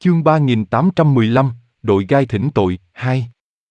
Chương 3815, đội gai thỉnh tội, 2.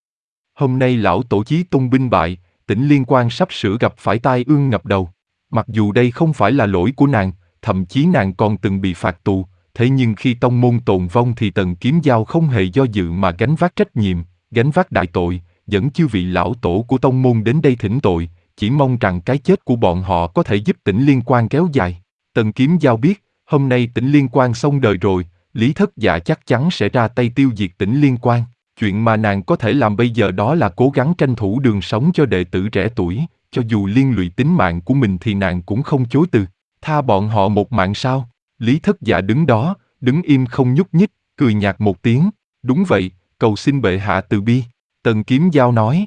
Hôm nay lão tổ chí tôn binh bại, Tỉnh Liên Quan sắp sửa gặp phải tai ương ngập đầu. Mặc dù đây không phải là lỗi của nàng, thậm chí nàng còn từng bị phạt tù, thế nhưng khi tông môn tồn vong thì Tần Kiếm Giao không hề do dự mà gánh vác trách nhiệm, gánh vác đại tội, dẫn chư vị lão tổ của tông môn đến đây thỉnh tội, chỉ mong rằng cái chết của bọn họ có thể giúp Tỉnh Liên Quan kéo dài. Tần Kiếm Giao biết, hôm nay Tỉnh Liên Quan xong đời rồi, Lý Thất Dạ chắc chắn sẽ ra tay tiêu diệt Tỉnh Liên Quan. Chuyện mà nàng có thể làm bây giờ đó là cố gắng tranh thủ đường sống cho đệ tử trẻ tuổi, cho dù liên lụy tính mạng của mình thì nàng cũng không chối từ. Tha bọn họ một mạng sao? Lý Thất Dạ đứng đó, đứng im không nhúc nhích, cười nhạt một tiếng. Đúng vậy, cầu xin bệ hạ từ bi. Tần Kiếm Giao nói.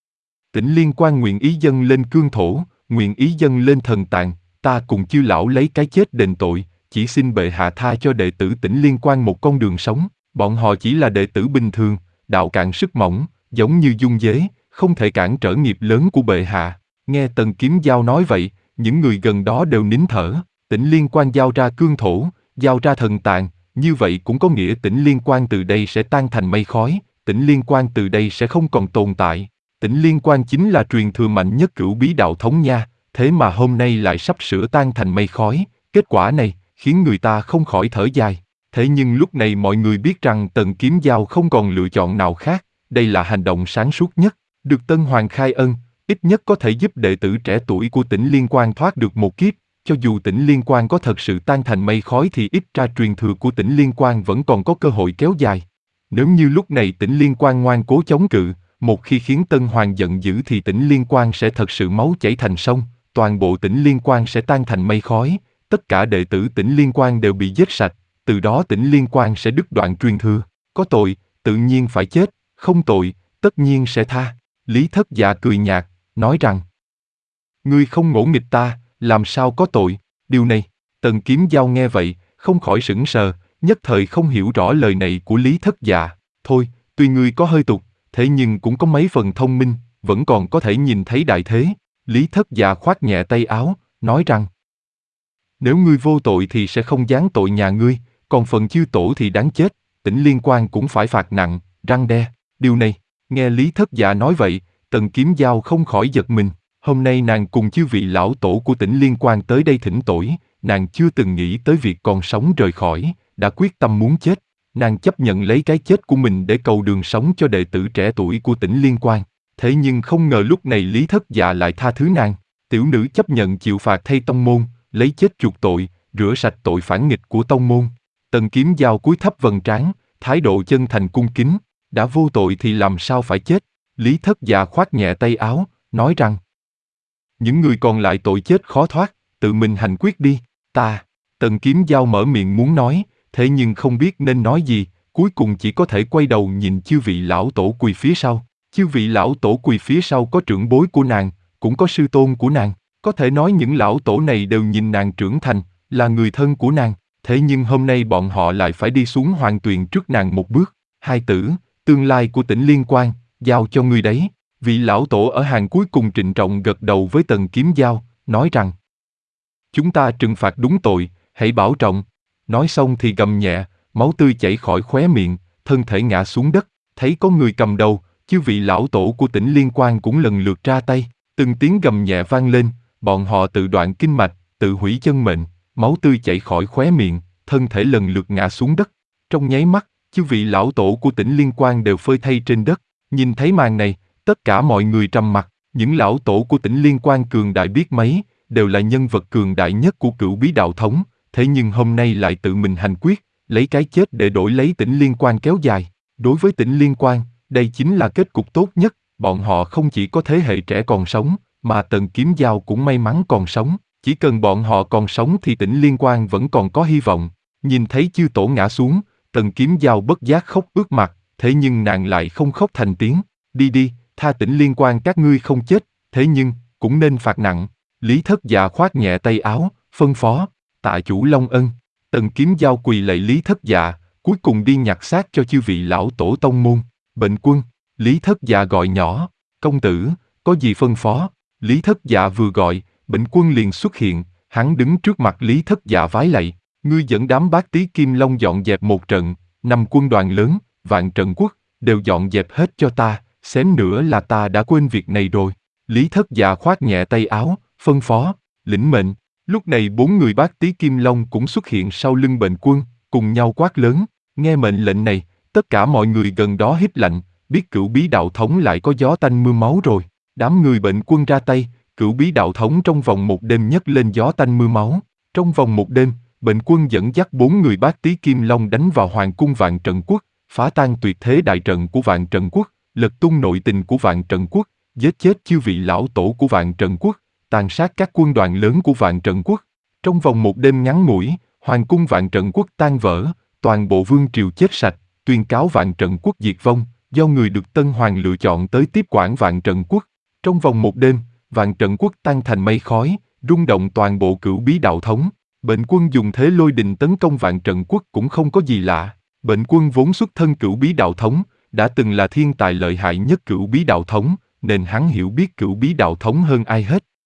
Tỉnh Liên Quan nguyện ý dâng lên cương thổ, nguyện ý dâng lên thần tàng, ta cùng chư lão lấy cái chết đền tội, chỉ xin bệ hạ tha cho đệ tử Tỉnh Liên Quan một con đường sống. Bọn họ chỉ là đệ tử bình thường, đạo cạn sức mỏng, giống như dung dế, không thể cản trở nghiệp lớn của bệ hạ. Nghe Tần Kiếm Giao nói vậy, những người gần đó đều nín thở. Tỉnh Liên Quan giao ra cương thổ, giao ra thần tàng, như vậy cũng có nghĩa Tỉnh Liên Quan từ đây sẽ tan thành mây khói, Tỉnh Liên Quan từ đây sẽ không còn tồn tại. Tỉnh Liên Quan chính là truyền thừa mạnh nhất Cửu Bí Đạo Thống nha, thế mà hôm nay lại sắp sửa tan thành mây khói. Kết quả này khiến người ta không khỏi thở dài. Thế nhưng lúc này mọi người biết rằng Tần Kiếm Giao không còn lựa chọn nào khác, đây là hành động sáng suốt nhất. Được Tân Hoàng khai ân, ít nhất có thể giúp đệ tử trẻ tuổi của Tỉnh Liên Quan thoát được một kiếp. Cho dù Tỉnh Liên Quan có thật sự tan thành mây khói thì ít ra truyền thừa của Tỉnh Liên Quan vẫn còn có cơ hội kéo dài. Nếu như lúc này Tỉnh Liên Quan ngoan cố chống cự, một khi khiến Tân Hoàng giận dữ thì Tỉnh Liên Quan sẽ thật sự máu chảy thành sông, toàn bộ Tỉnh Liên Quan sẽ tan thành mây khói, tất cả đệ tử Tỉnh Liên Quan đều bị giết sạch, từ đó Tỉnh Liên Quan sẽ đứt đoạn truyền thừa. Có tội, tự nhiên phải chết, không tội, tất nhiên sẽ tha. Lý Thất Dạ cười nhạt, nói rằng: Ngươi không ngỗ nghịch ta, làm sao có tội? Điều này, Tần Kiếm Giao nghe vậy, không khỏi sững sờ, nhất thời không hiểu rõ lời này của Lý Thất Dạ. Thôi, tuy ngươi có hơi tục, thế nhưng cũng có mấy phần thông minh, vẫn còn có thể nhìn thấy đại thế. Lý Thất Dạ khoát nhẹ tay áo, nói rằng: Nếu ngươi vô tội thì sẽ không giáng tội nhà ngươi, còn phần chư tổ thì đáng chết, Tỉnh Liên Quan cũng phải phạt nặng, răn đe. Điều này, nghe Lý Thất Dạ nói vậy, Tần Kiếm Giao không khỏi giật mình. Hôm nay nàng cùng chư vị lão tổ của Tỉnh Liên Quan tới đây thỉnh tội, nàng chưa từng nghĩ tới việc còn sống rời khỏi, đã quyết tâm muốn chết. Nàng chấp nhận lấy cái chết của mình để cầu đường sống cho đệ tử trẻ tuổi của Tỉnh Liên Quan. Thế nhưng không ngờ lúc này Lý Thất Dạ lại tha thứ nàng. Tiểu nữ chấp nhận chịu phạt thay tông môn, lấy chết chuộc tội, rửa sạch tội phản nghịch của tông môn. Tần Kiếm Giao cúi thấp vầng trán, thái độ chân thành cung kính. Đã vô tội thì làm sao phải chết? Lý Thất Dạ khoát nhẹ tay áo, nói rằng: Những người còn lại tội chết khó thoát, tự mình hành quyết đi. Ta. Tần Kiếm Giao mở miệng muốn nói, thế nhưng không biết nên nói gì, cuối cùng chỉ có thể quay đầu nhìn chư vị lão tổ quỳ phía sau. Chư vị lão tổ quỳ phía sau có trưởng bối của nàng, cũng có sư tôn của nàng. Có thể nói những lão tổ này đều nhìn nàng trưởng thành, là người thân của nàng. Thế nhưng hôm nay bọn họ lại phải đi xuống hoàng tuyền trước nàng một bước. Hai tử, tương lai của Tỉnh Liên Quan, giao cho ngươi đấy. Vị lão tổ ở hàng cuối cùng trịnh trọng gật đầu với Tần Kiếm Giao, nói rằng: Chúng ta trừng phạt đúng tội, hãy bảo trọng. Nói xong thì gầm nhẹ, máu tươi chảy khỏi khóe miệng, thân thể ngã xuống đất. Thấy có người cầm đầu, chư vị lão tổ của Tỉnh Liên Quan cũng lần lượt ra tay. Từng tiếng gầm nhẹ vang lên, bọn họ tự đoạn kinh mạch, tự hủy chân mệnh, máu tươi chảy khỏi khóe miệng, thân thể lần lượt ngã xuống đất. Trong nháy mắt, chư vị lão tổ của Tỉnh Liên Quan đều phơi thây trên đất. Nhìn thấy màn này, tất cả mọi người trầm mặc. Những lão tổ của Tỉnh Liên Quan cường đại biết mấy, đều là nhân vật cường đại nhất của Cửu Bí Đạo Thống, thế nhưng hôm nay lại tự mình hành quyết, lấy cái chết để đổi lấy Tỉnh Liên Quan kéo dài. Đối với Tỉnh Liên Quan, đây chính là kết cục tốt nhất. Bọn họ không chỉ có thế hệ trẻ còn sống, mà Tần Kiếm Giao cũng may mắn còn sống. Chỉ cần bọn họ còn sống thì Tỉnh Liên Quan vẫn còn có hy vọng. Nhìn thấy chư tổ ngã xuống, Tần Kiếm Giao bất giác khóc ướt mặt, thế nhưng nàng lại không khóc thành tiếng. Đi đi, tha Tỉnh Liên Quan các ngươi không chết, thế nhưng cũng nên phạt nặng. Lý Thất Dạ khoát nhẹ tay áo, phân phó: Tạ chủ Long ân. Tần Kiếm Giao quỳ lạy Lý Thất Dạ, cuối cùng đi nhặt xác cho chư vị lão tổ tông môn. Bệnh quân. Lý Thất Dạ gọi nhỏ: Công tử, có gì phân phó? Lý Thất Dạ vừa gọi, Bệnh quân liền xuất hiện, hắn đứng trước mặt Lý Thất Dạ vái lạy: Ngươi dẫn đám bát tí Kim Long dọn dẹp một trận, 5 quân đoàn lớn, Vạn Trận Quốc, đều dọn dẹp hết cho ta, xém nữa là ta đã quên việc này rồi. Lý Thất Dạ khoát nhẹ tay áo, phân phó, lĩnh mệnh. Lúc này 4 người Bát Tý Kim Long cũng xuất hiện sau lưng Bệnh Quân, cùng nhau quát lớn. Nghe mệnh lệnh này, tất cả mọi người gần đó hít lạnh, biết Cửu Bí Đạo Thống lại có gió tanh mưa máu rồi. Đám người Bệnh Quân ra tay, Cửu Bí Đạo Thống trong vòng một đêm nhấc lên gió tanh mưa máu. Trong vòng một đêm, Bệnh Quân dẫn dắt 4 người Bát Tý Kim Long đánh vào Hoàng cung Vạn Trận Quốc, phá tan tuyệt thế đại trận của Vạn Trận Quốc, lật tung nội tình của Vạn Trận Quốc, giết chết chư vị lão tổ của Vạn Trận Quốc, tàn sát các quân đoàn lớn của Vạn Trận Quốc. Trong vòng một đêm ngắn ngủi, Hoàng cung Vạn Trận Quốc tan vỡ, toàn bộ vương triều chết sạch, tuyên cáo Vạn Trận Quốc diệt vong, do người được Tân Hoàng lựa chọn tới tiếp quản Vạn Trận Quốc. Trong vòng một đêm, Vạn Trận Quốc tan thành mây khói, rung động toàn bộ Cửu Bí Đạo Thống. Bệnh Quân dùng thế lôi đình tấn công Vạn Trận Quốc cũng không có gì lạ. Bệnh Quân vốn xuất thân Cửu Bí Đạo Thống, đã từng là thiên tài lợi hại nhất Cửu Bí Đạo Thống, nên hắn hiểu biết Cửu Bí Đạo Thống hơn ai hết.